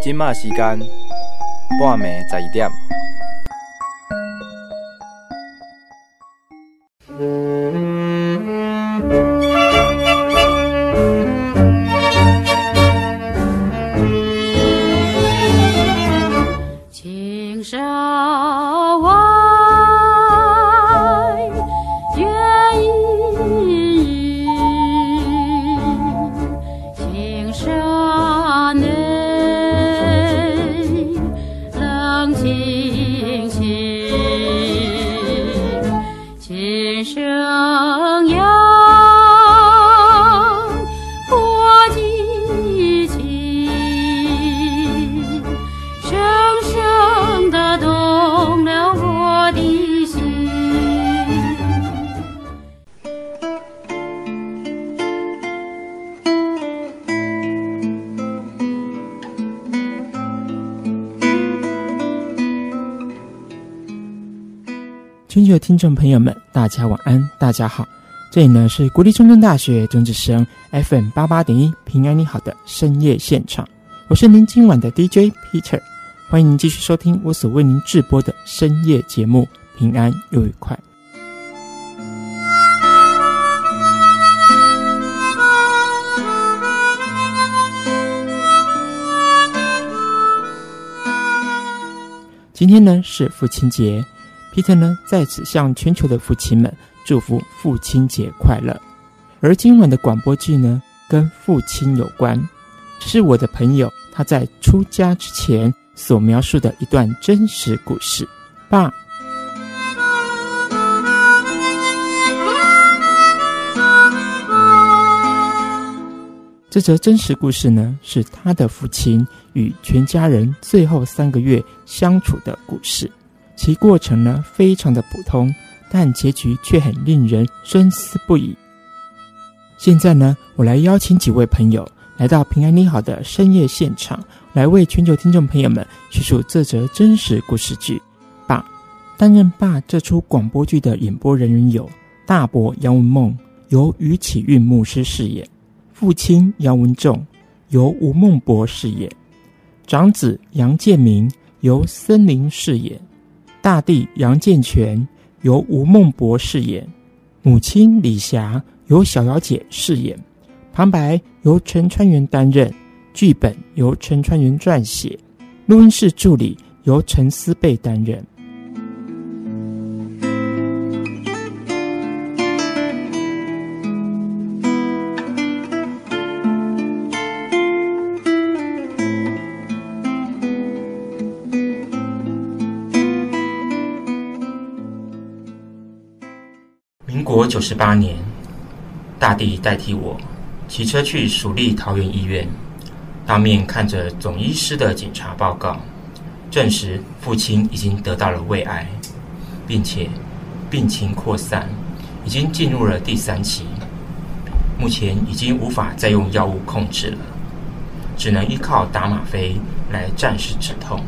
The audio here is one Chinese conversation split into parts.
即马时间半暝11點。 青山外月隐隐，青山内冷清清，琴声扬过激情，深深地动了我的心。 全球的听众朋友们，大家晚安，大家好。这里呢是国立中正大学中之声 FM88.1 平安你好的深夜现场，我是您今晚的 DJ Peter， 欢迎您继续收听我所为您制播的深夜节目，平安又愉快。今天呢是父亲节，Peter 呢在此向全球的父亲们祝福父亲节快乐。而今晚的广播剧呢跟父亲有关，这是我的朋友他在出家之前所描述的一段真实故事。爸，这则真实故事呢是他的父亲与全家人最后3个月相处的故事，其过程呢非常的普通，但结局却很令人深思不已。现在呢，我来邀请几位朋友来到平安你好的深夜现场，来为全球听众朋友们叙述这则真实故事剧。爸，担任爸这出广播剧的演播人员有大伯杨文梦，由于启运牧师饰演；父亲杨文仲，由吴孟博饰演；长子杨建明，由森林饰演；大弟杨建全，由吴孟博饰演；母亲李霞，由小瑶姐饰演；旁白由陈川元担任；剧本由陈川元撰写；录音室助理由陈思贝担任。 民国98年，大弟代替我骑车去蜀立桃园医院，当面看着总医师的检查报告，证实父亲已经得到了胃癌，并且病情扩散，已经进入了第3期，目前已经无法再用药物控制了，只能依靠打吗啡来暂时止痛。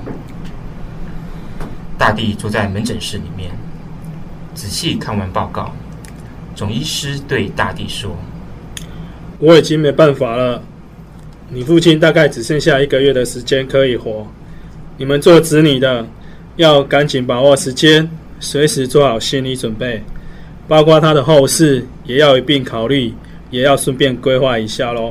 大弟坐在门诊室里面，仔细看完报告，总医师对大弟说：“ 我已经没办法了，你父亲大概只剩下1个月的时间可以活。你们做子女的要赶紧把握时间，随时做好心理准备，包括他的后事也要一并考虑，也要顺便规划一下咯。”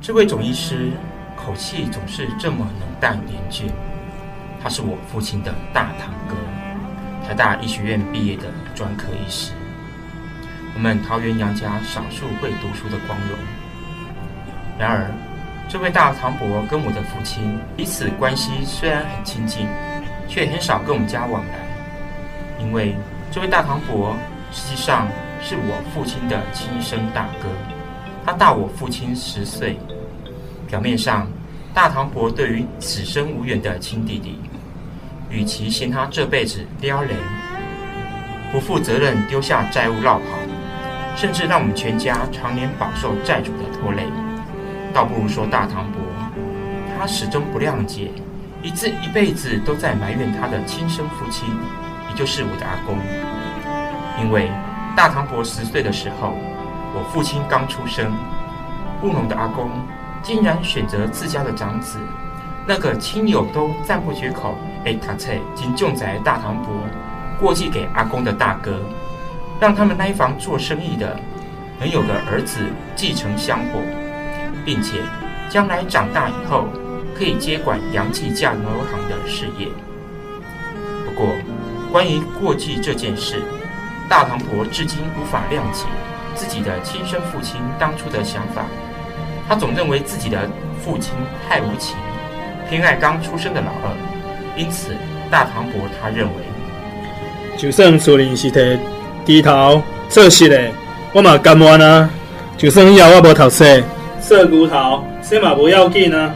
这位总医师口气总是这么冷淡严峻。他是我父亲的大堂哥，台大医学院毕业的专科医师，我们桃园杨家少数会读书的光荣。然而，这位大堂伯跟我的父亲彼此关系虽然很亲近，却很少跟我们家往来，因为这位大堂伯实际上是我父亲的亲生大哥，他大我父亲10岁。表面上，大堂伯对于此生无缘的亲弟弟，与其嫌他这辈子撩人、不负责任，丢下债务落跑，甚至让我们全家常年饱受债主的拖累，倒不如说大堂伯，他始终不谅解，一辈子都在埋怨他的亲生父亲，也就是我的阿公。因为大堂伯10岁的时候，我父亲刚出生，务农的阿公竟然选择自家的长子，那个亲友都赞不绝口读册真重在大堂伯，过继给阿公的大哥，让他们那一房做生意的能有个儿子继承香火，并且将来长大以后可以接管杨记酱牛肉行的事业。不过，关于过继这件事，大堂伯至今无法谅解自己的亲生父亲当初的想法。他总认为自己的父亲太无情，偏爱刚出生的老二，因此大堂伯他认为， 就算厝里是摕猪头做实的，我嘛甘愿啊。就算以后我无读册，做牛头，这嘛不要紧啊。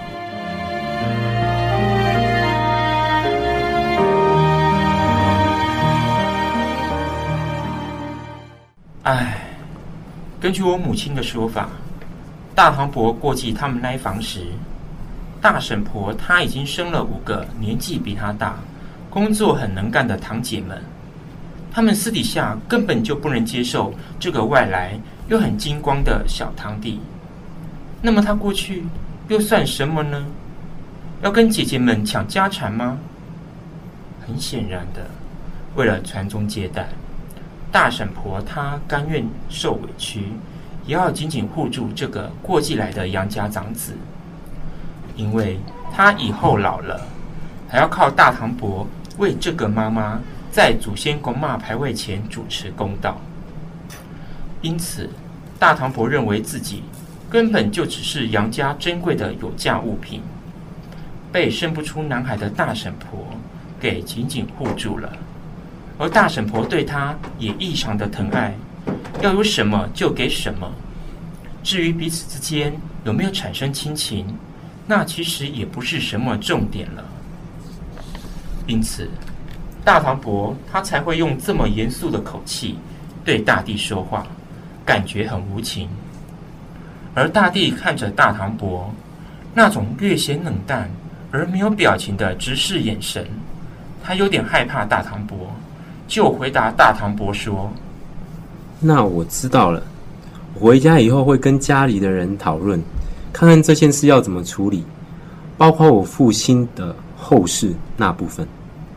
根据我母亲的说法，大堂伯过继他们那一房时，大婶婆她已经生了5个年纪比她大、工作很能干的堂姐们，他们私底下根本就不能接受这个外来又很精光的小堂弟。那么他过去又算什么呢？要跟姐姐们抢家产吗？很显然的，为了传宗接代，大婶婆她甘愿受委屈，也要紧紧护住这个过继来的杨家长子，因为她以后老了，还要靠大堂伯为这个妈妈在祖先公妈牌位前主持公道。因此，大堂伯认为自己根本就只是杨家珍贵的有价物品，被生不出男孩的大婶婆给紧紧护住了。而大婶婆对他也异常的疼爱，要有什么就给什么。至于彼此之间有没有产生亲情，那其实也不是什么重点了。因此，大堂伯他才会用这么严肃的口气对大弟说话，感觉很无情。而大弟看着大堂伯那种略显冷淡而没有表情的直视眼神，他有点害怕大堂伯，就回答大堂伯说： 那我知道了，我回家以后会跟家里的人讨论，看看这件事要怎么处理，包括我父亲的后事那部分。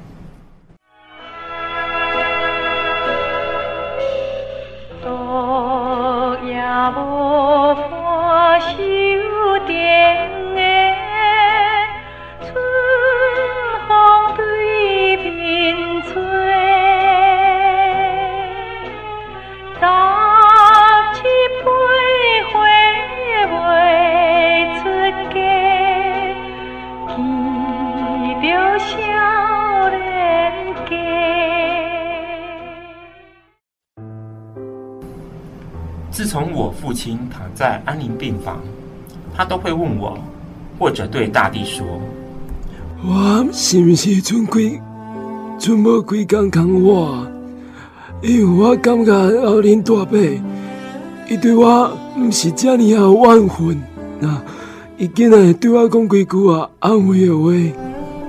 自从我父亲躺在安宁病房，他都会问我，或者对大弟说： 我是不是剩无几天空活？因为我感觉后恁大伯，伊对我不是这么有怨恨，伊竟然会对我讲几句安慰的话。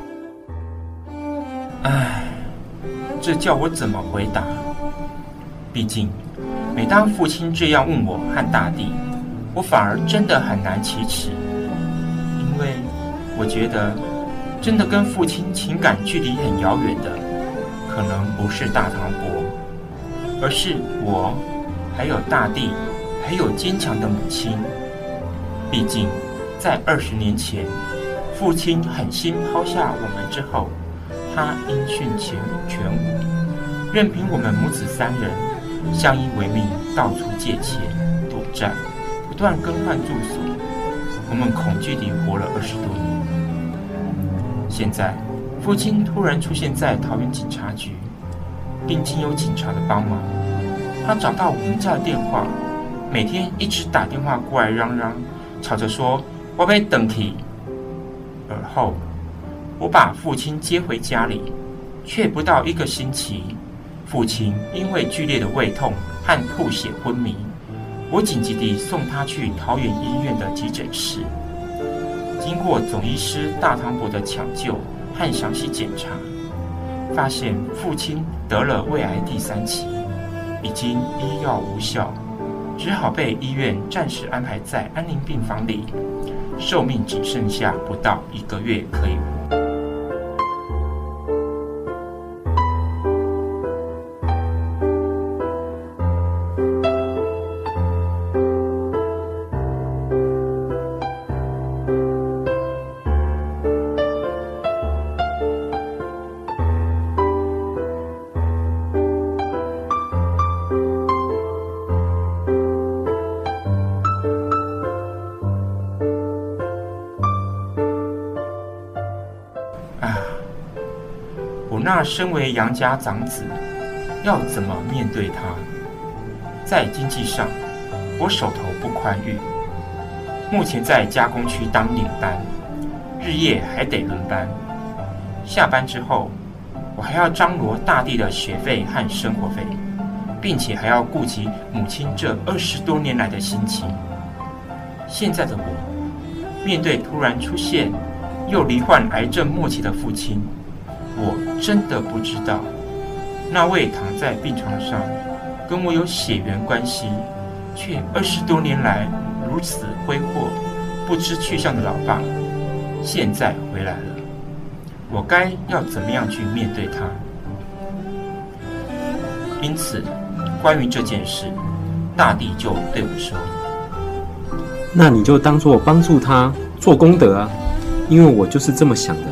这叫我怎么回答？毕竟，每当父亲这样问我和大弟，我反而真的很难启齿，因为我觉得，真的跟父亲情感距离很遥远的，可能不是大堂伯，而是我，还有大弟，还有坚强的母亲。 毕竟在20年前，父亲狠心抛下我们之后，他音讯全无，任凭我们母子3人相依为命，到处借钱躲债，不断更换住所。我们恐惧地活了20多年。现在父亲突然出现在桃园警察局，并经由警察的帮忙，他找到我们家的电话，每天一直打电话过来嚷嚷，吵着说我要回去。而后我把父亲接回家里，却不到1个星期，父亲因为剧烈的胃痛和吐血昏迷，我紧急地送他去桃园医院的急诊室。经过总医师大唐伯的抢救和详细检查，发现父亲得了胃癌第3期，已经医药无效，只好被医院暂时安排在安宁病房里，寿命只剩下不到1个月可以活。那身为杨家长子，要怎么面对他？在经济上，我手头不宽裕，目前在加工区当领班，日夜还得轮班。下班之后，我还要张罗大地的学费和生活费，并且还要顾及母亲这20多年来的心情。现在的我，面对突然出现又罹患癌症末期的父亲，我真的不知道，那位躺在病床上跟我有血缘关系，却20多年来如此挥霍、不知去向的老爸，现在回来了，我该要怎么样去面对他？因此，关于这件事，大地就对我说：“ 那你就当作帮助他做功德啊，因为我就是这么想的。”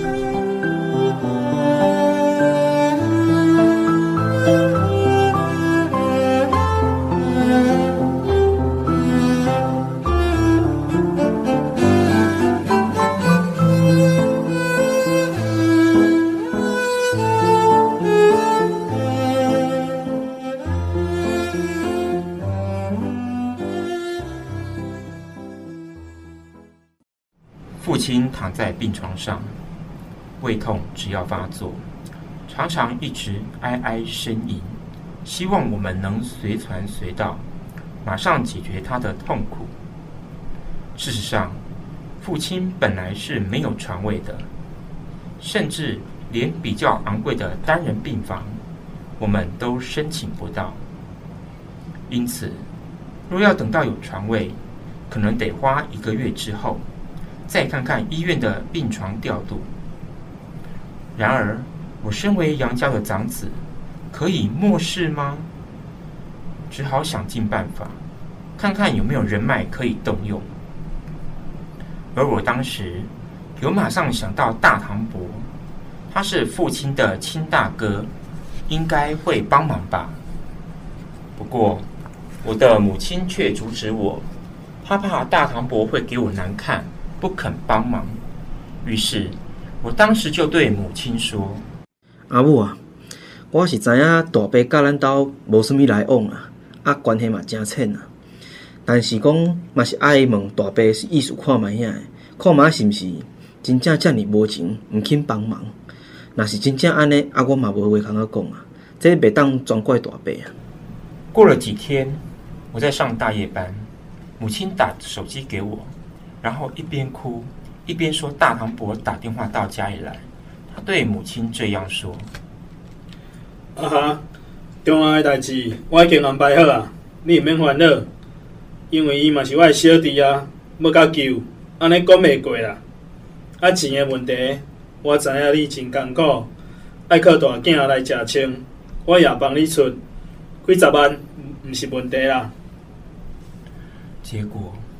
父亲躺在病床上，胃痛只要发作，常常一直哀哀呻吟，希望我们能随传随到，马上解决他的痛苦。事实上，父亲本来是没有床位的，甚至连比较昂贵的单人病房，我们都申请不到。因此，若要等到有床位，可能得花1个月之后，再看看医院的病床调度。然而，我身为杨家的长子，可以漠视吗？只好想尽办法，看看有没有人脉可以动用。而我当时有马上想到大唐伯，他是父亲的亲大哥，应该会帮忙吧。不过，我的母亲却阻止我，她怕大唐伯会给我难看，不肯帮忙。于是我当时就对母亲说：“ 阿母啊，我是知影大伯甲咱兜无什么来往啊，关系嘛真浅啊。但是讲嘛是爱问大伯是意思看卖遐的，看卖是毋是真正遮尔无情，毋肯帮忙。若是真正安尼，我嘛无话通讲啊，这袂当全怪大伯啊。” 过了几天，我在上大夜班，母亲打手机给我，然后一边哭一边说大唐伯打电话到家里来。他对母亲这样说：“ 啊哈，中央的代志我已经安排好啊，你毋免烦恼，因为伊嘛是我的小弟啊，要甲救，安尼讲袂过啦。啊，钱的问题，我知影你真艰苦，爱靠大囝来食穿，我也帮你出，几十万毋是问题啦。” 结果，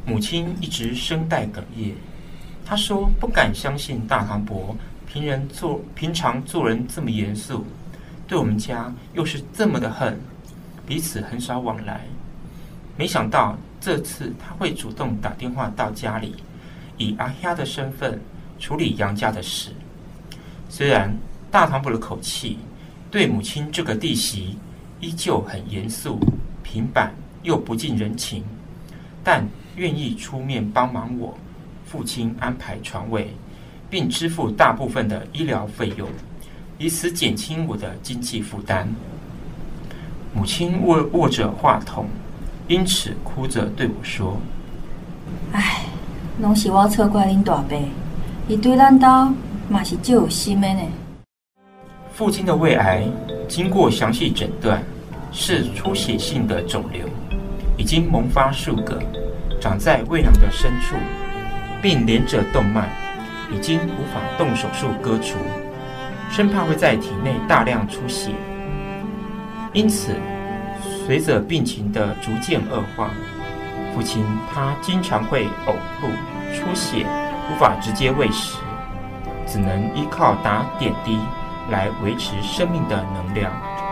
母亲一直声带哽咽，她说不敢相信大唐伯平常做人这么严肃，对我们家又是这么的恨，彼此很少往来。没想到这次他会主动打电话到家里，以阿兄的身份处理杨家的事。虽然大唐伯的口气对母亲这个弟媳依旧很严肃、平板又不近人情，但愿意出面帮忙我父亲安排床位，并支付大部分的医疗费用，以此减轻我的经济负担。母亲握着话筒，因此哭着对我说：“ 哎，拢是我错怪恁大伯，伊对咱家嘛是最有心的呢。” 父亲的胃癌经过详细诊断，是出血性的肿瘤，已经萌发数个，长在胃囊的深处，并连着动脉，已经无法动手术割除，生怕会在体内大量出血。因此，随着病情的逐渐恶化，父亲他经常会呕吐、出血，无法直接喂食，只能依靠打点滴来维持生命的能量。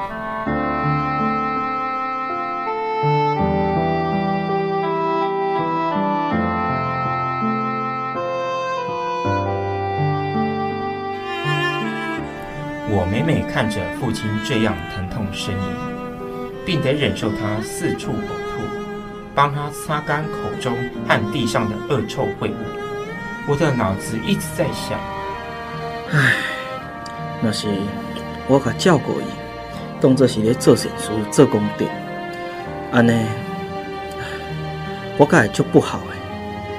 我每每看着父亲这样疼痛呻吟，并得忍受他四处呕吐，帮他擦干口中和地上的恶臭秽物，我的脑子一直在想： 唉，若是我甲照顾伊，当作是咧做善事、做功德，安尼我敢会足不好诶。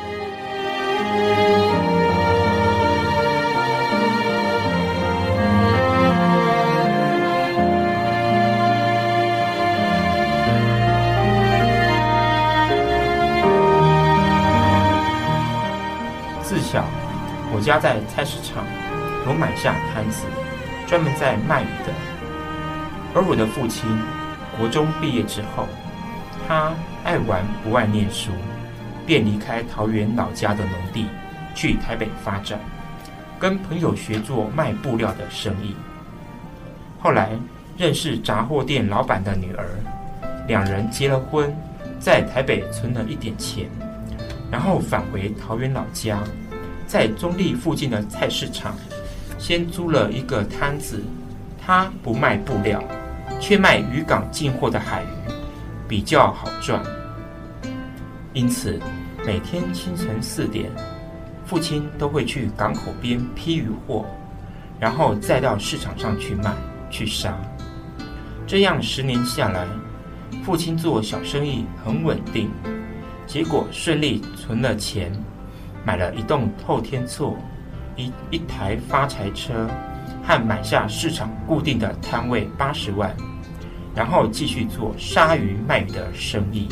自小，我家在菜市场有买下摊子，专门在卖鱼的。而我的父亲国中毕业之后，他爱玩不爱念书，便离开桃园老家的农地，去台北发展，跟朋友学做卖布料的生意。后来认识杂货店老板的女儿，两人结了婚，在台北存了一点钱，然后返回桃园老家，在中立附近的菜市场先租了一个摊子。他不卖布料，却卖渔港进货的海鱼，比较好赚。因此每天清晨4点，父亲都会去港口边批鱼货，然后再到市场上去卖去杀。这样10年下来，父亲做小生意很稳定，结果顺利存了钱，买了一栋透天厝，一台发财车，和买下市场固定的摊位80万，然后继续做杀鱼卖鱼的生意。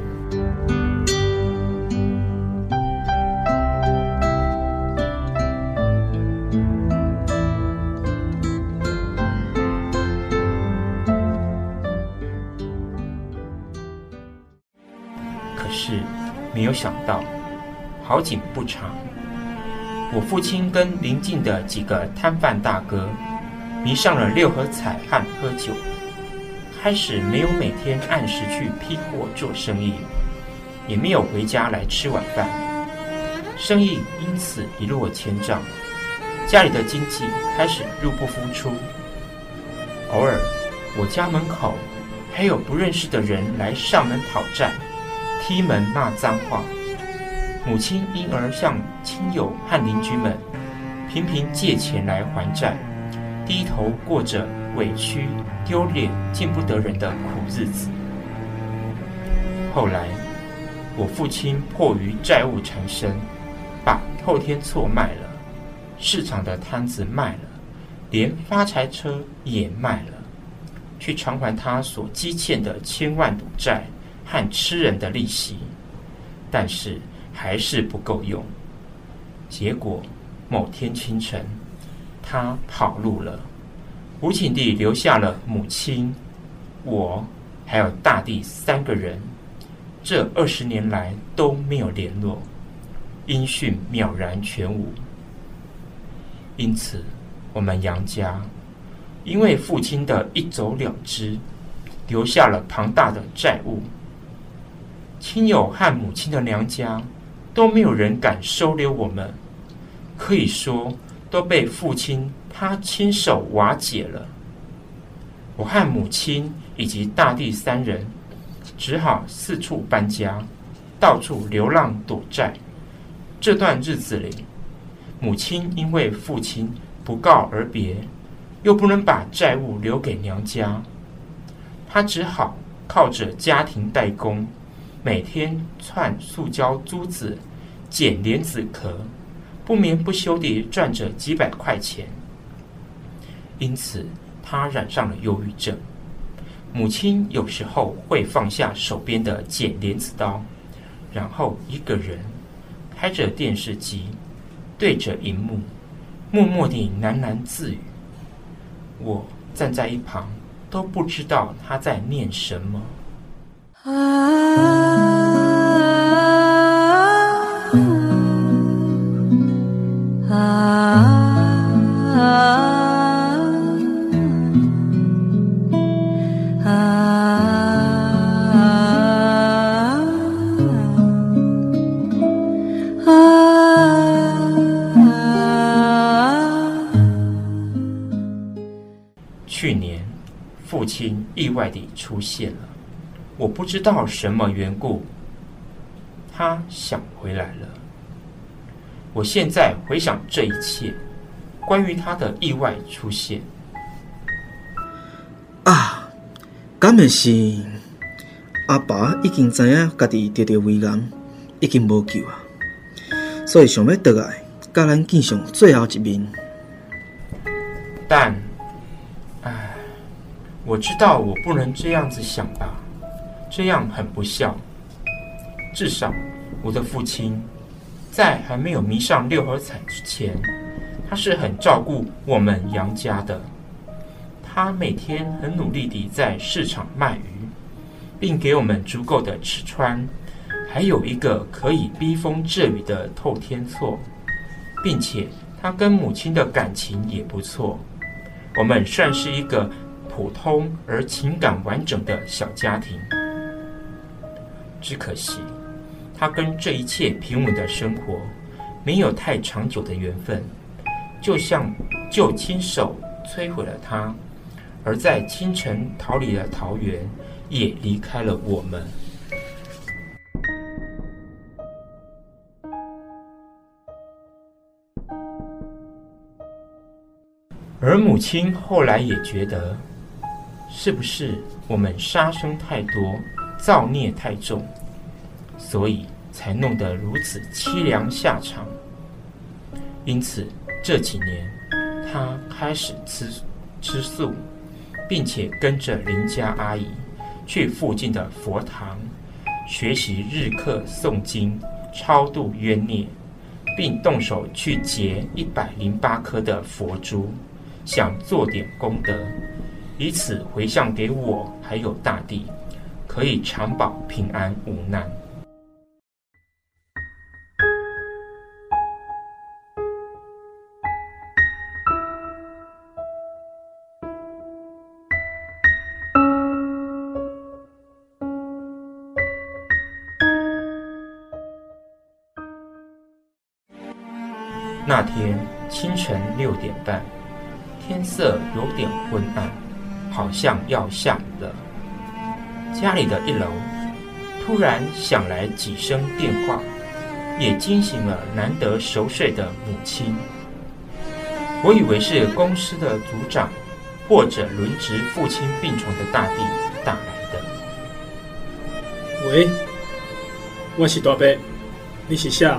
可是没有想到，好景不长，我父亲跟邻近的几个摊贩大哥迷上了6合彩和喝酒，开始没有每天按时去批货做生意，也没有回家来吃晚饭，生意因此一落千丈，家里的经济开始入不敷出。偶尔我家门口还有不认识的人来上门讨债，踢门骂脏话，母亲因而向亲友和邻居们频频借钱来还债，低头过着委屈、丢脸、见不得人的苦日子。后来，我父亲迫于债务缠身，把透天厝卖了，市场的摊子卖了，连发财车也卖了，去偿还他所积欠的千万赌债和吃人的利息。但是还是不够用。结果某天清晨，他跑路了，无情地留下了母亲、我还有大弟3个人， 这20年来都没有联络，音讯渺然全无。因此，我们杨家因为父亲的一走了之，留下了庞大的债务。亲友和母亲的娘家都没有人敢收留我们，可以说都被父亲他亲手瓦解了。我和母亲以及大弟3人只好四处搬家，到处流浪躲债。这段日子里，母亲因为父亲不告而别，又不能把债务留给娘家，她只好靠着家庭代工，每天串塑胶珠子、剪莲子壳，不眠不休地赚着几百块钱。因此，她染上了忧郁症。母亲有时候会放下手边的剪莲子刀，然后一个人开着电视机，对着荧幕，默默地喃喃自语。我站在一旁，都不知道她在念什么。去年，父亲意外地出现了，我不知道什么缘故，他想回来了。我现在回想这一切，关于他的意外出现， 敢会是阿爸已经知影家己得着胃癌，已经无救啊，所以想要倒来，甲咱见上最后一面。 但我知道我不能这样子想吧，这样很不孝。至少我的父亲在还没有迷上6合彩之前，他是很照顾我们杨家的。他每天很努力地在市场卖鱼，并给我们足够的吃穿，还有一个可以逼风遮雨的透天厝，并且他跟母亲的感情也不错。我们算是一个普通而情感完整的小家庭。只可惜，他跟这一切平稳的生活没有太长久的缘分，就亲手摧毁了他，而在清晨逃离了桃园，也离开了我们。而母亲后来也觉得，是不是我们杀生太多，造孽太重，所以才弄得如此凄凉下场。因此这几年，他开始吃素，并且跟着邻家阿姨去附近的佛堂学习日课诵经，超度冤孽，并动手去结108颗的佛珠，想做点功德，以此回向给我还有大地，可以长保平安无难。那天清晨6点半，天色有点昏暗，好像要下雨了。家里的1楼突然响来几声电话，也惊醒了难得熟睡的母亲。我以为是公司的组长或者轮值父亲病床的大弟打来的。 喂，我是大伯，你是谁？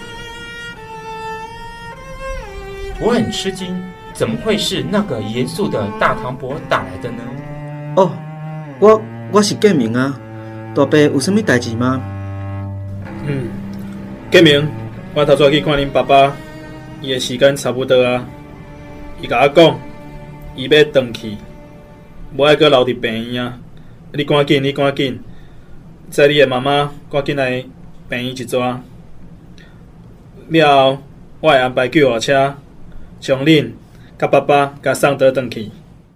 我很吃惊，怎么会是那个严肃的大堂伯打来的呢？ 哦，我是建明啊，大伯有什么代志吗？ 建明，我头早去看恁爸爸，伊的时间差不多啊。伊甲我讲，伊要回去，无爱阁留伫病院啊。你赶紧， 载你的妈妈赶紧来病院一撮。了后，我会安排救护车将恁甲爸爸甲送倒转去。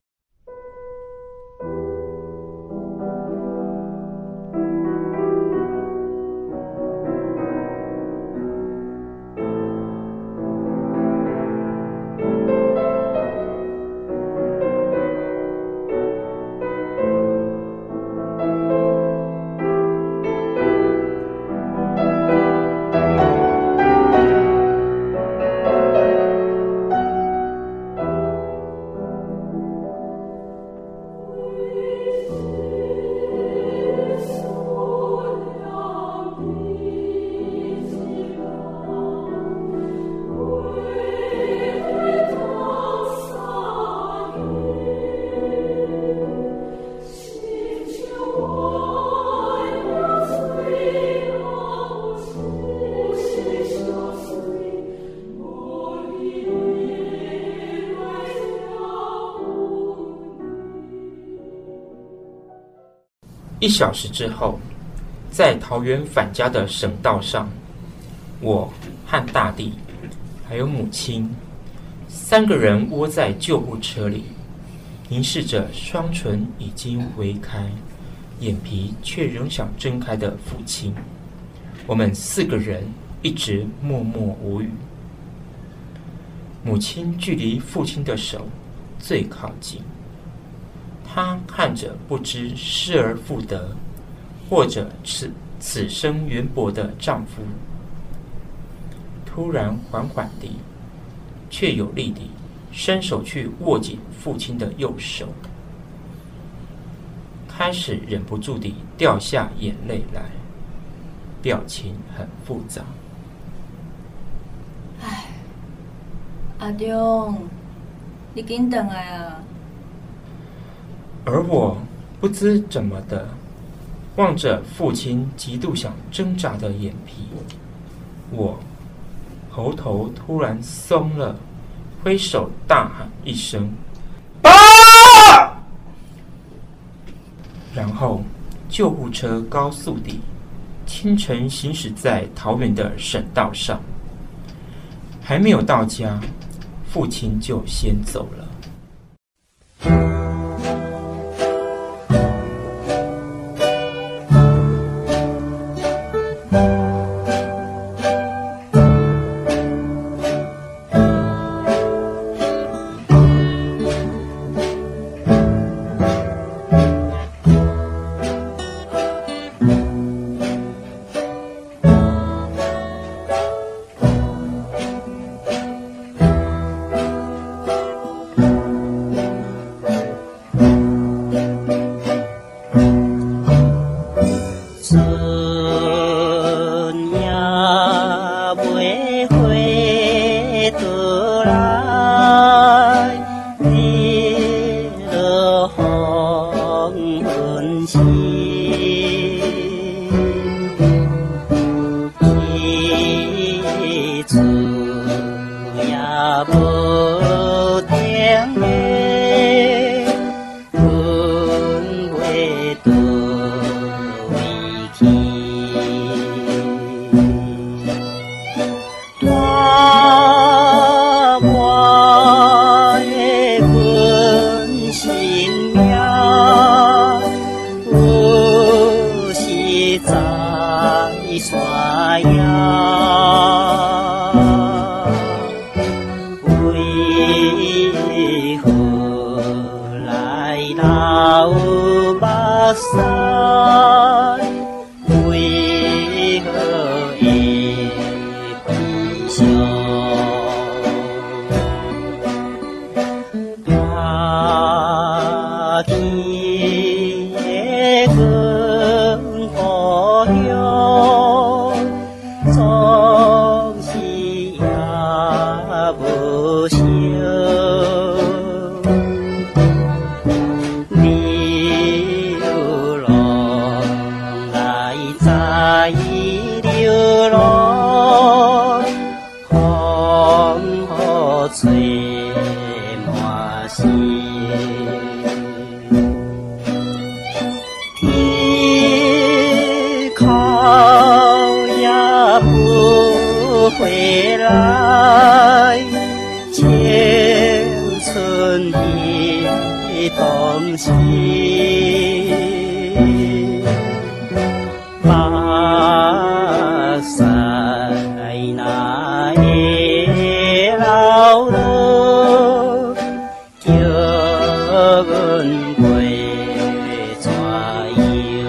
1小时之后，在桃园返家的省道上，我和大弟还有母亲3个人窝在救护车里，凝视着双唇已经微开，眼皮却仍想睁开的父亲。我们4个人一直默默无语。母亲距离父亲的手最靠近，她看着不知失而复得，或者此生缘薄的丈夫，突然缓缓地，却有力地伸手去握紧父亲的右手，开始忍不住地掉下眼泪来，表情很复杂。 唉，阿中，你紧回来啊！ 而我不知怎么的，望着父亲极度想挣扎的眼皮，我喉头突然松了，挥手大喊一声“爸”，然后救护车高速地清晨行驶在桃园的省道上，还没有到家，父亲就先走了。 流浪回来，青春的东西，白山那的老路，叫阮归怎样？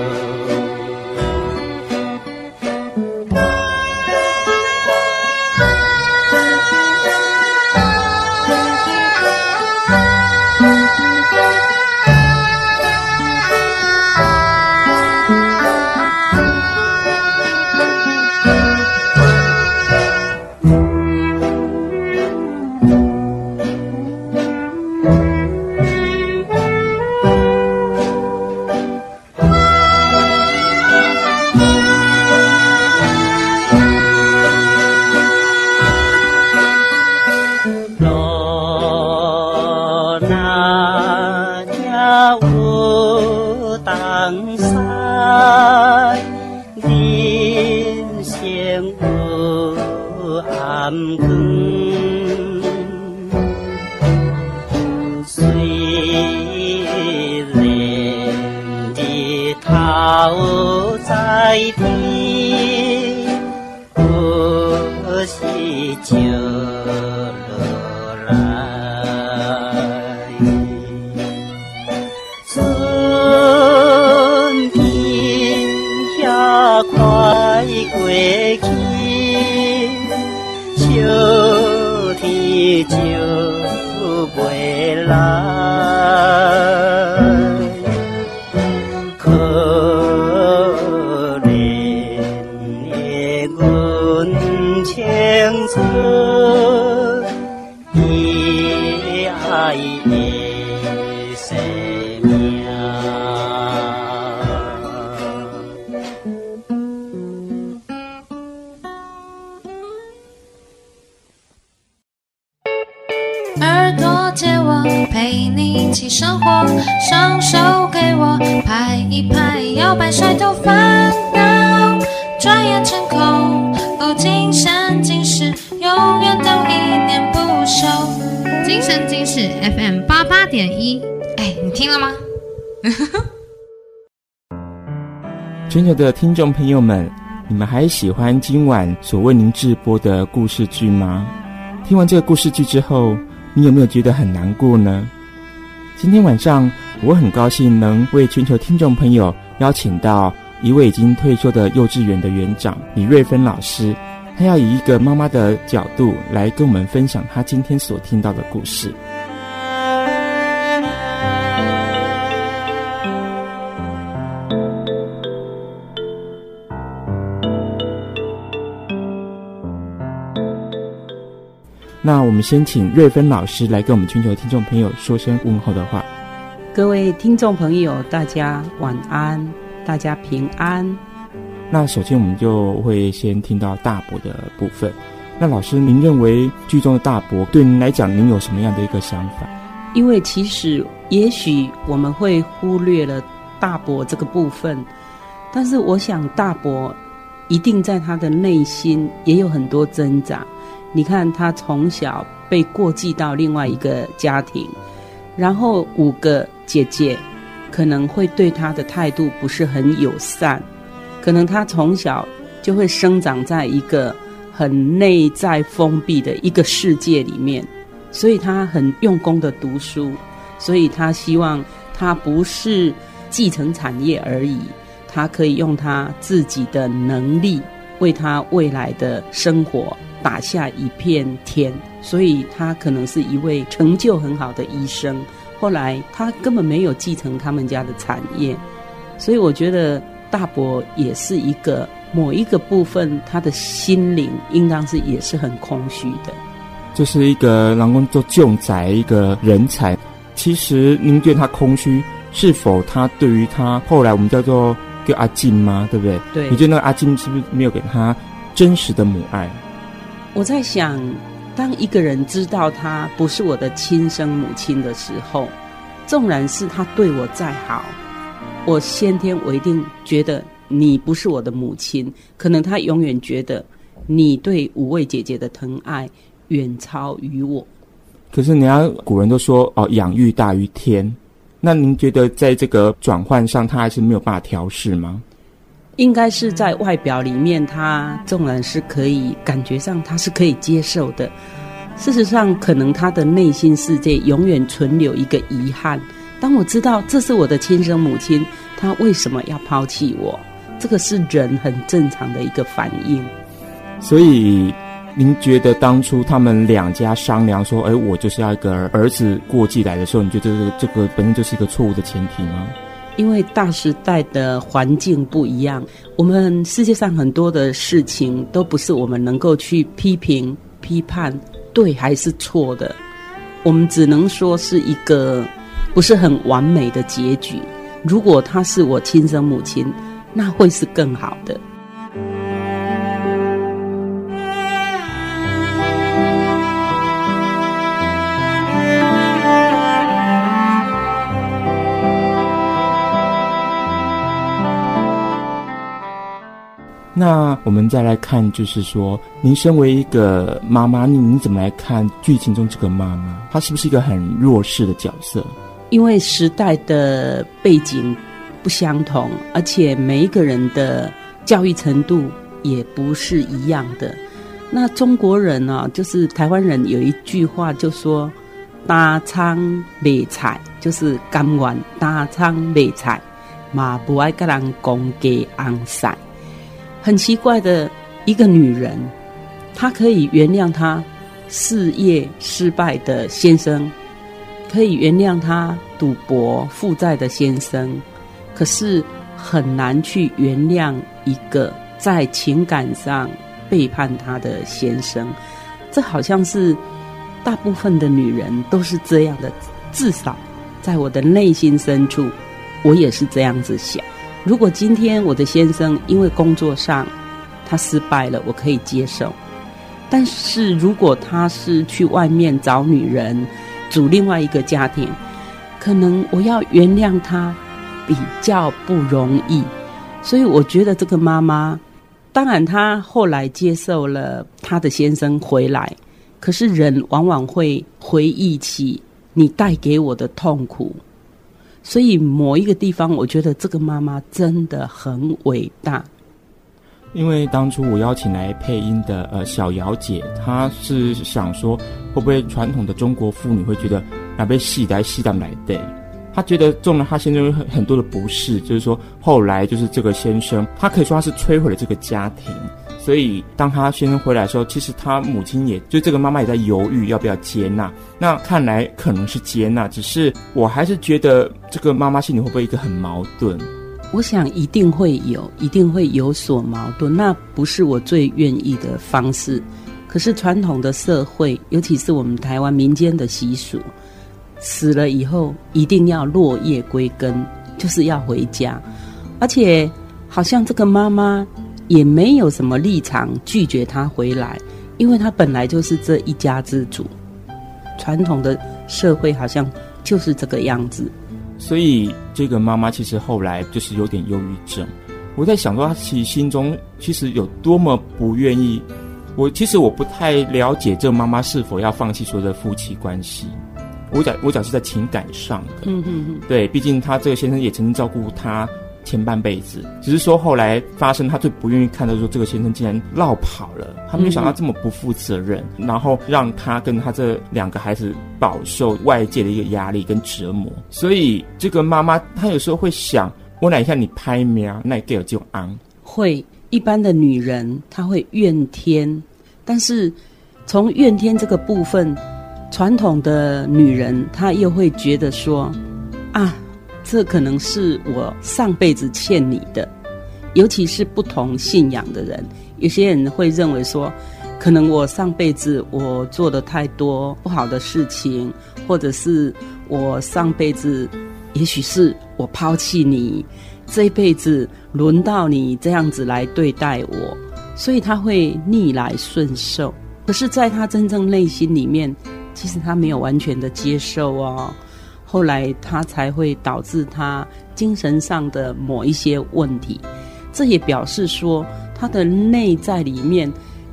耳朵借我陪你一起生活，双手给我拍一拍，摇摆甩头烦恼，转眼成空。哦，今生今世，永远都一念不休。今生今世 FM 88.1，哎，你听了吗？ 全球的听众朋友们，你们还喜欢今晚所为您直播的故事剧吗？听完这个故事剧之后，你有没有觉得很难过呢？今天晚上我很高兴能为全球听众朋友邀请到一位已经退休的幼稚园的园长李瑞芬老师，他要以一个妈妈的角度来跟我们分享他今天所听到的故事。那我们先请瑞芬老师来跟我们全球听众朋友说声问候的话。 各位听众朋友，大家晚安，大家平安。 那首先我们就会先听到大伯的部分。那老师，您认为剧中的大伯对您来讲，您有什么样的一个想法？ 因为其实也许我们会忽略了大伯这个部分，但是我想大伯一定在他的内心也有很多挣扎。你看他从小被过继到另外一个家庭，然后5个姐姐可能会对他的态度不是很友善，可能他从小就会生长在一个很内在封闭的一个世界里面，所以他很用功的读书，所以他希望他不是继承产业而已，他可以用他自己的能力为他未来的生活打下一片天，所以他可能是一位成就很好的医生。后来他根本没有继承他们家的产业，所以我觉得大伯也是一个某一个部分，他的心灵应当是也是很空虚的。 就是一个能够做重宅一个人才，其实您觉得他空虚，是否他对于他后来我们叫阿金吗？对不对？ 对。 你觉得那个阿金是不是没有给他真实的母爱？ 我在想，当一个人知道他不是我的亲生母亲的时候，纵然是他对我再好，我先天我一定觉得你不是我的母亲，可能他永远觉得你对5位姐姐的疼爱远超于我。 可是古人都说养育大于天，那您觉得在这个转换上他还是没有办法调适吗？ 应该是在外表里面他纵然是可以感觉上他是可以接受的，事实上可能他的内心世界永远存留一个遗憾，当我知道这是我的亲生母亲，她为什么要抛弃我，这个是人很正常的一个反应。 所以您觉得当初他们两家商量说我就是要一个儿子过继来的时候，你觉得这个本身就是一个错误的前提吗？ 因为大时代的环境不一样，我们世界上很多的事情都不是我们能够去批评批判对还是错的，我们只能说是一个不是很完美的结局。如果她是我亲生母亲，那会是更好的。 那我们再来看，就是说您身为一个妈妈，您怎么来看剧情中这个妈妈，她是不是一个很弱势的角色？ 因为时代的背景不相同，而且每一个人的教育程度也不是一样的。那中国人啊，就是台湾人有一句话就说打仓卖菜，就是甘愿打仓卖菜嘛不爱跟人讲给昂晒。很奇怪的一个女人，她可以原谅她事业失败的先生，可以原谅她赌博负债的先生，可是很难去原谅一个在情感上背叛她的先生。这好像是大部分的女人都是这样的，至少在我的内心深处，我也是这样子想。如果今天我的先生因为工作上他失败了，我可以接受，但是如果他是去外面找女人组另外一个家庭，可能我要原谅他比较不容易。所以我觉得这个妈妈，当然她后来接受了她的先生回来，可是人往往会回忆起你带给我的痛苦，所以某一个地方我觉得这个妈妈真的很伟大。 因为当初我邀请来配音的小姚姐，她是想说会不会传统的中国妇女会觉得那被戏来戏当来对，她觉得中了她先生有很多的不是，就是说后来就是这个先生她可以说他是摧毁了这个家庭，所以当他先生回来的时候，其实他母亲也就这个妈妈也在犹豫要不要接纳。那看来可能是接纳，只是我还是觉得这个妈妈心里会不会一个很矛盾？ 我想一定会有所矛盾，那不是我最愿意的方式。可是传统的社会，尤其是我们台湾民间的习俗，死了以后一定要落叶归根，就是要回家，而且好像这个妈妈也没有什么立场拒绝他回来，因为他本来就是这一家之主。传统的社会好像就是这个样子。 所以这个妈妈其实后来就是有点忧郁症。我在想说她其实心中其实有多么不愿意。其实我不太了解这个妈妈是否要放弃所有的夫妻关系。我讲是在情感上的。对，毕竟她这个先生也曾经照顾她前半辈子，只是说后来发生他最不愿意看到说这个先生竟然落跑了，他没有想到这么不负责任，然后让他跟他这2个孩子饱受外界的一个压力跟折磨。所以这个妈妈她有时候会想，我哪一下你拍苗，那你给我就安会。一般的女人她会怨天，但是从怨天这个部分，传统的女人她又会觉得说啊，这可能是我上辈子欠你的。尤其是不同信仰的人，有些人会认为说，可能我上辈子我做的太多不好的事情，或者是我上辈子也许是我抛弃你，这一辈子轮到你这样子来对待我，所以他会逆来顺受。可是在他真正内心里面，其实他没有完全的接受哦。后来他才会导致他精神上的某一些问题，这也表示说他的内在里面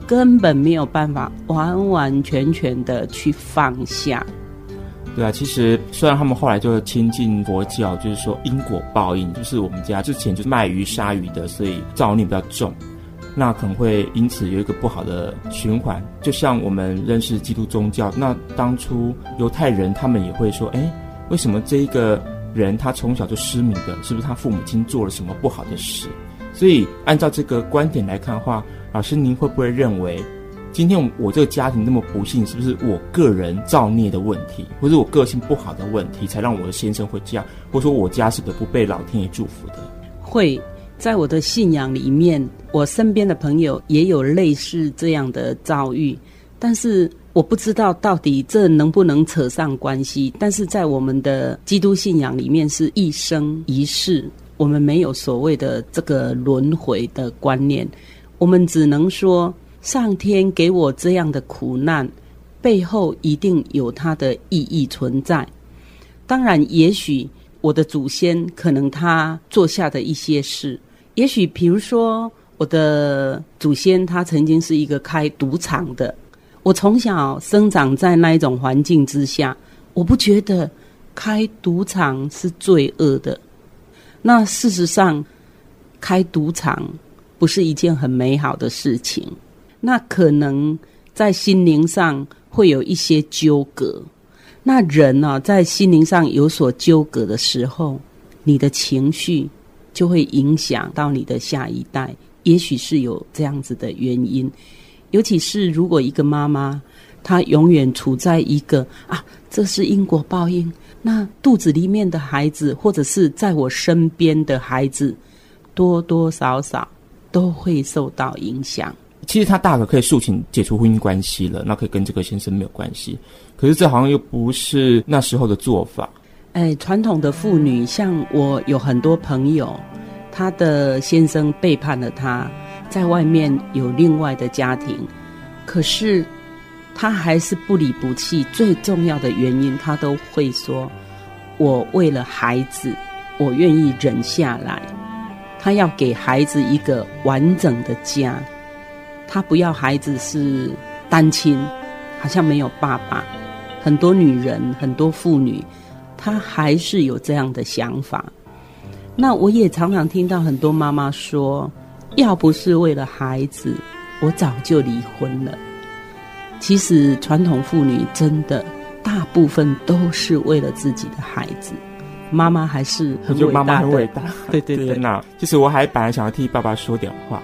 根本没有办法完完全全的去放下。 对啊，其实虽然他们后来就亲近佛教，就是说因果报应，就是我们家之前就是卖鱼杀鱼的，所以造孽比较重，那可能会因此有一个不好的循环。就像我们认识基督宗教，那当初犹太人他们也会说，为什么这一个人他从小就失明的，是不是他父母亲做了什么不好的事？所以按照这个观点来看的话，老师您会不会认为今天我这个家庭那么不幸，是不是我个人造孽的问题，或者我个性不好的问题，才让我的先生会这样，或者说我家是不被老天爷祝福的？ 会，在我的信仰里面，我身边的朋友也有类似这样的遭遇，但是我不知道到底这能不能扯上关系。但是在我们的基督信仰里面是一生一世，我们没有所谓的这个轮回的观念，我们只能说上天给我这样的苦难背后一定有它的意义存在。当然也许我的祖先可能他做下的一些事，也许比如说我的祖先他曾经是一个开赌场的，我从小生长在那一种环境之下，我不觉得开赌场是罪恶的。那事实上开赌场不是一件很美好的事情，那可能在心灵上会有一些纠葛。那人啊，在心灵上有所纠葛的时候，你的情绪就会影响到你的下一代，也许是有这样子的原因。尤其是如果一个妈妈她永远处在一个这是因果报应，那肚子里面的孩子或者是在我身边的孩子多多少少都会受到影响。 其实他大可可以诉请解除婚姻关系了，那可以跟这个先生没有关系，可是这好像又不是那时候的做法。 传统的妇女，像我有很多朋友，她的先生背叛了她，在外面有另外的家庭，可是她还是不离不弃，最重要的原因她都会说，我为了孩子我愿意忍下来。她要给孩子一个完整的家，她不要孩子是单亲，好像没有爸爸。很多女人，很多妇女，她还是有这样的想法。那我也常常听到很多妈妈说，要不是为了孩子，我早就离婚了。其实传统妇女真的大部分都是为了自己的孩子，妈妈还是很伟大的。我觉得妈妈很伟大。 对对对。那其实我还本来想要替爸爸说点话。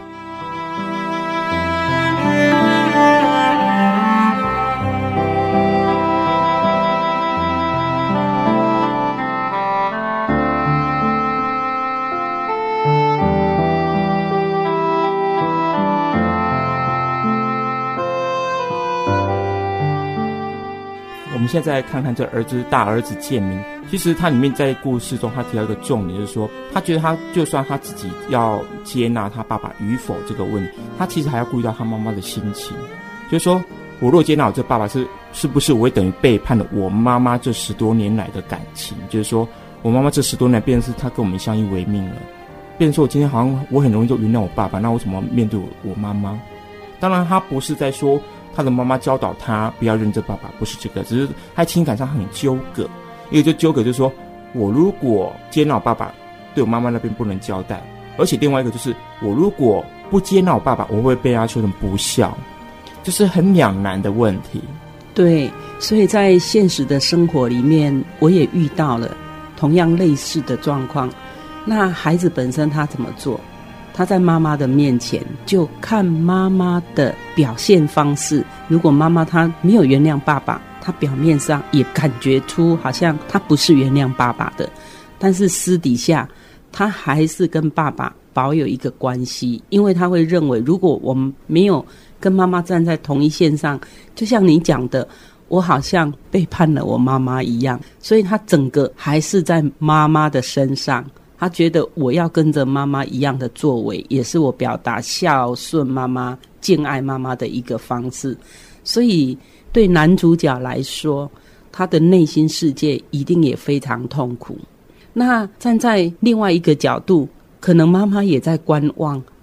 我们现在看看这大儿子建明，其实他里面在故事中他提到一个重点，就是说他觉得他就算他自己要接纳他爸爸与否这个问题，他其实还要顾虑到他妈妈的心情，就是说我如果接纳我这爸爸是不是我会等于背叛了我妈妈这10多年来的感情，就是说我妈妈这10多年来变成是他跟我们相依为命了，变成说我今天好像我很容易就原谅我爸爸，那为什么要面对我妈妈？当然他不是在说他的妈妈教导他不要认这爸爸，不是这个，只是他情感上很纠葛。一个就纠葛就是说，我如果接纳我爸爸，对我妈妈那边不能交代，而且另外一个就是我如果不接纳我爸爸，我会不会被他说成不孝，就是很两难的问题。 对，所以在现实的生活里面，我也遇到了同样类似的状况。那孩子本身他怎么做？他在妈妈的面前就看妈妈的表现方式，如果妈妈她没有原谅爸爸，他表面上也感觉出好像他不是原谅爸爸的，但是私底下他还是跟爸爸保有一个关系，因为他会认为如果我们没有跟妈妈站在同一线上，就像你讲的，我好像背叛了我妈妈一样，所以他整个还是在妈妈的身上，他觉得我要跟着妈妈一样的作为，也是我表达孝顺妈妈、敬爱妈妈的一个方式。所以对男主角来说，他的内心世界一定也非常痛苦。那站在另外一个角度，可能妈妈也在观望，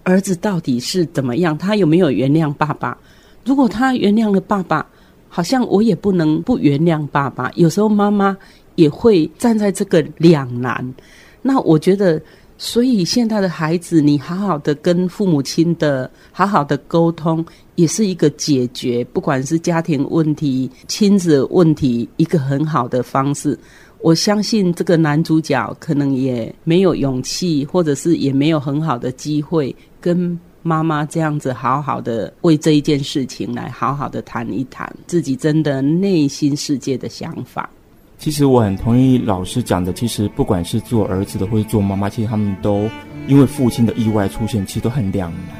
儿子到底是怎么样，他有没有原谅爸爸。如果他原谅了爸爸，好像我也不能不原谅爸爸。有时候妈妈也会站在这个两难。那我觉得所以现在的孩子，你好好的跟父母亲的好好的沟通，也是一个解决不管是家庭问题亲子问题一个很好的方式。我相信这个男主角可能也没有勇气，或者是也没有很好的机会跟妈妈这样子好好的为这一件事情来好好的谈一谈自己真的内心世界的想法。 其实我很同意老师讲的，其实不管是做儿子的或是做妈妈，其实他们都因为父亲的意外出现，其实都很两难。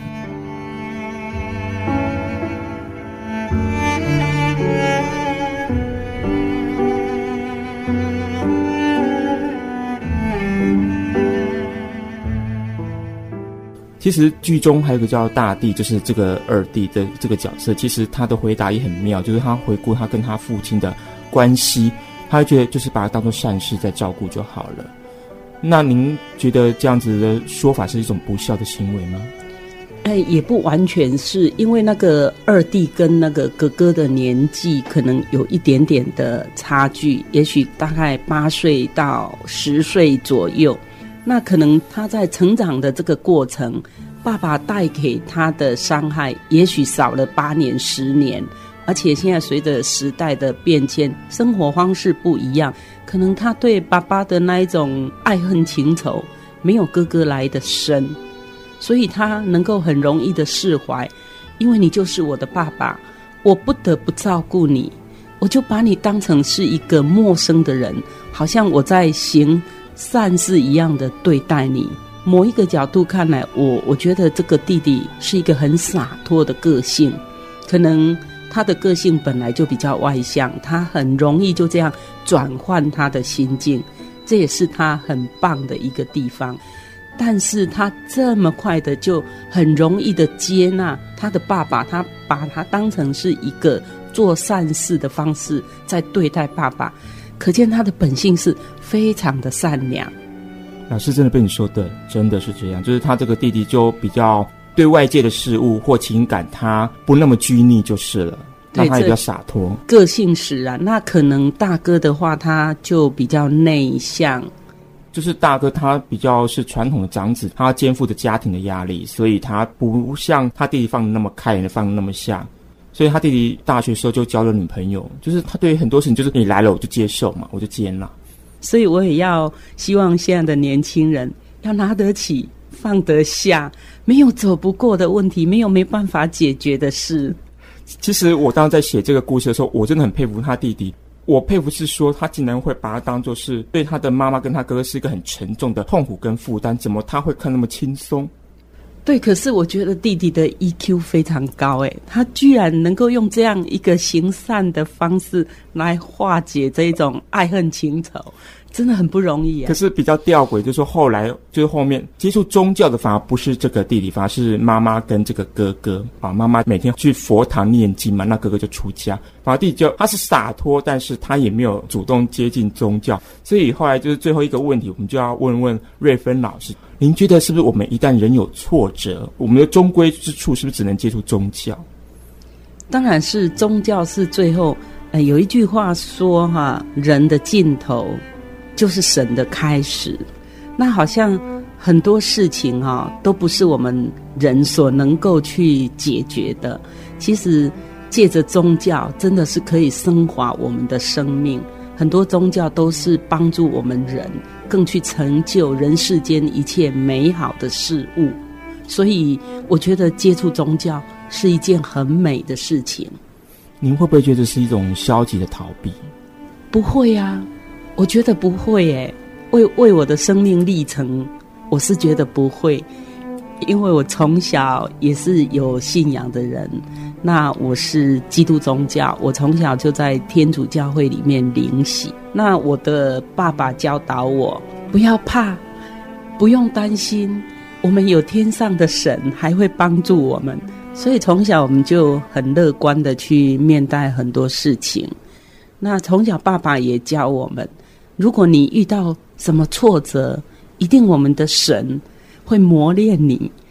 其实剧中还有一个叫大弟，就是这个二弟的这个角色，其实他的回答也很妙，就是他回顾他跟他父亲的关系，他会觉得就是把他当作善事在照顾就好了。那您觉得这样子的说法是一种不孝的行为吗？ 也不完全是，因为那个二弟跟那个哥哥的年纪可能有一点点的差距，也许大概8岁到10岁左右。那可能他在成长的这个过程，爸爸带给他的伤害也许少了8年10年，而且现在随着时代的变迁，生活方式不一样，可能他对爸爸的那一种爱恨情仇没有哥哥来的深，所以他能够很容易的释怀，因为你就是我的爸爸，我不得不照顾你，我就把你当成是一个陌生的人，好像我在行善事一样的对待你。某一个角度看来，我觉得这个弟弟是一个很洒脱的个性，可能他的个性本来就比较外向，他很容易就这样转换他的心境，这也是他很棒的一个地方。但是他这么快的就很容易的接纳他的爸爸，他把他当成是一个做善事的方式在对待爸爸，可见他的本性是非常的善良。 老师真的被你说的真的是这样，就是他这个弟弟就比较对外界的事物或情感他不那么拘泥就是了，那他也比较洒脱， 个性使然。那可能大哥的话他就比较内向， 就是大哥他比较是传统的长子，他肩负着家庭的压力，所以他不像他弟弟放得那么开，放得那么下。所以他弟弟大学的时候就交了女朋友，就是他对很多事情就是你来了我就接受嘛，我就接纳。 所以我也要希望现在的年轻人要拿得起放得下，没有走不过的问题，没有没办法解决的事。 其实我当时在写这个故事的时候，我真的很佩服他弟弟，我佩服是说他竟然会把他当作是对他的妈妈跟他哥哥是一个很沉重的痛苦跟负担，怎么他会看那么轻松？ 对，可是我觉得弟弟的 EQ 非常高，他居然能够用这样一个行善的方式来化解这种爱恨情仇，真的很不容易。 可是比较吊诡，就是说后来就是后面接触宗教的反而不是这个弟弟，反而是妈妈跟这个哥哥啊。妈妈每天去佛堂念经嘛，那哥哥就出家，反而弟弟就他是洒脱，但是他也没有主动接近宗教。所以后来就是最后一个问题，我们就要问问瑞芬老师，您觉得是不是我们一旦人有挫折，我们的终归之处是不是只能接触宗教？ 当然是宗教是最后，有一句话说人的尽头就是神的开始。那好像很多事情都不是我们人所能够去解决的。其实借着宗教真的是可以升华我们的生命，很多宗教都是帮助我们人更去成就人世间一切美好的事物。所以我觉得接触宗教是一件很美的事情。 您会不会觉得是一种消极的逃避？ 不会啊，我觉得不会为我的生命历程，我是觉得不会，因为我从小也是有信仰的人。那我是基督宗教，我从小就在天主教会里面领洗。那我的爸爸教导我不要怕，不用担心，我们有天上的神还会帮助我们。所以从小我们就很乐观的去面对很多事情。那从小爸爸也教我们，如果你遇到什么挫折，一定我们的神会磨练你，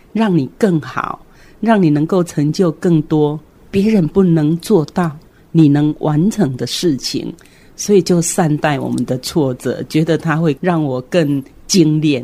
让你更好，让你能够成就更多别人不能做到你能完成的事情。所以就善待我们的挫折，觉得它会让我更精炼。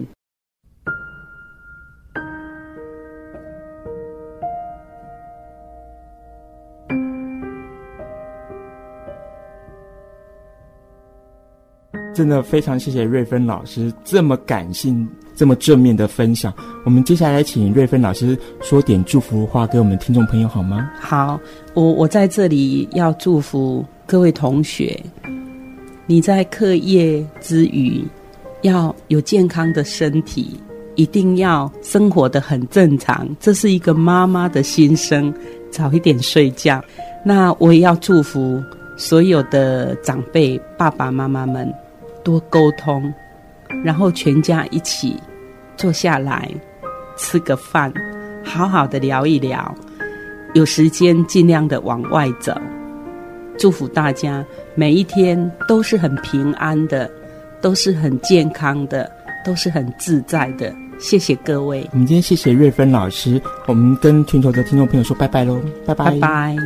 真的非常谢谢瑞芬老师这么感性、这么正面的分享。我们接下来请瑞芬老师说点祝福话给我们听众朋友好吗？ 好，我在这里要祝福各位同学，你在课业之余要有健康的身体，一定要生活得很正常，这是一个妈妈的心声，早一点睡觉。那我也要祝福所有的长辈爸爸妈妈们多沟通，然后全家一起坐下来吃个饭，好好的聊一聊，有时间尽量的往外走。祝福大家每一天都是很平安的，都是很健康的，都是很自在的。谢谢各位。 我们今天谢谢瑞芬老师，我们跟全球的听众朋友说拜拜咯，拜拜拜拜。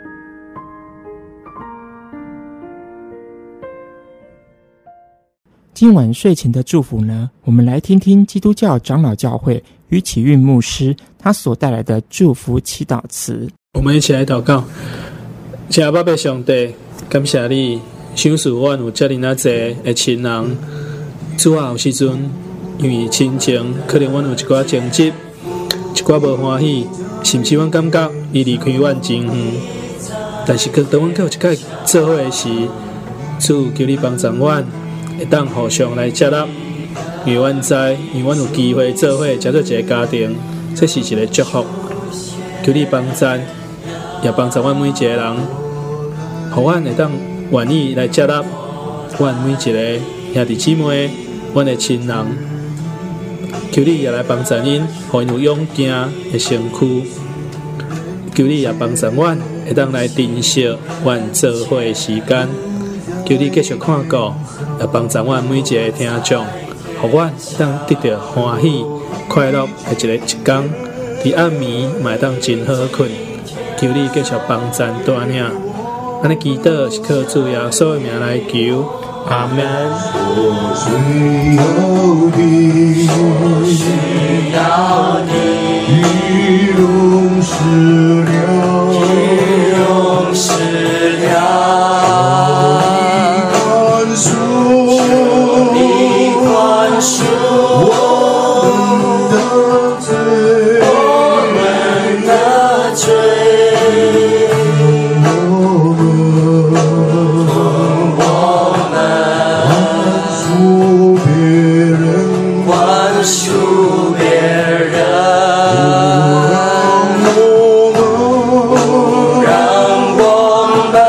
今晚睡前的祝福呢，我们来听听基督教长老教会于启运牧师他所带来的祝福祈祷词。 我们一起来祷告。亲爱的上帝，感谢你赏赐我有这么多的亲人，主啊，有时阵因为亲情，可能我有一寡争执，一寡无欢喜，甚至我感觉伊离开我真远。但是当我有一摆做伙的时，主求你帮助我，会当互相来接纳。因为我知，因为我有机会做伙接做一个家庭，这是一个祝福。求你帮助，也帮助我每一个人，互我会当愿意来接纳我每一个兄弟姊妹，我的亲人。求你也来帮助因，互因有勇行的身躯。求你也帮助我，会当来珍惜我做伙的时间。求你继续看顾，也帮助我每一个听众，互我当得到欢喜、快乐的一天。伫暗暝嘛当真好困。求你继续帮助大领。安尼祈祷是靠主耶稣的名来求，阿们。我需要你，雨溶湿了，雨溶湿了。你宽恕我的罪，我们的罪，宽恕别人，让我们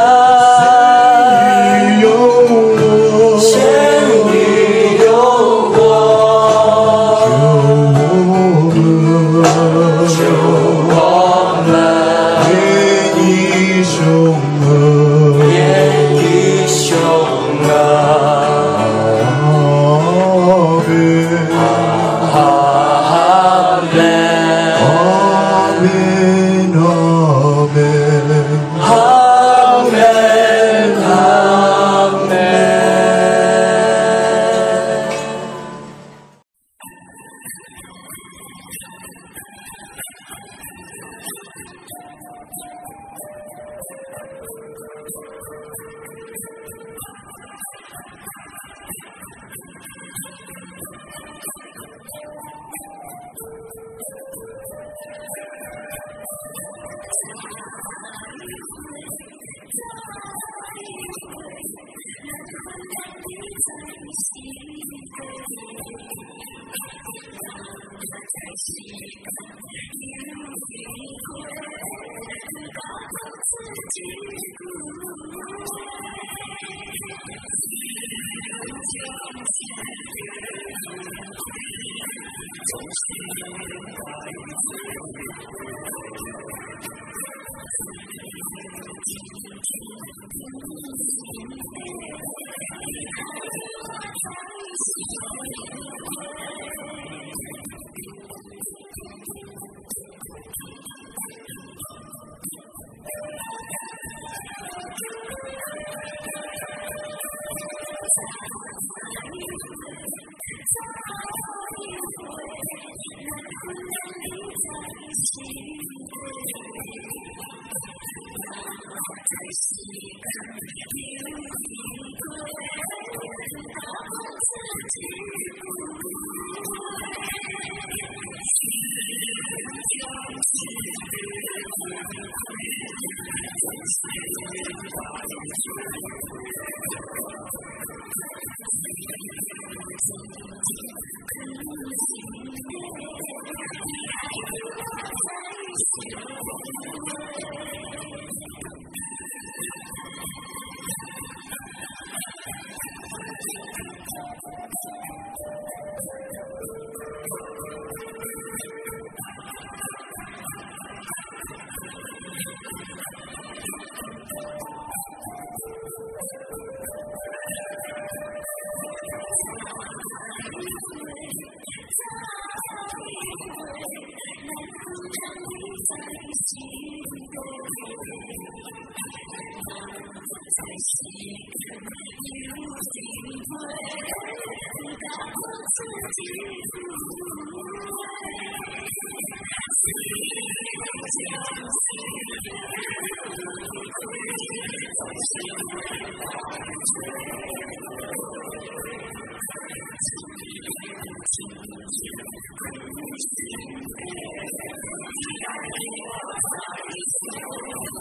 Thank you.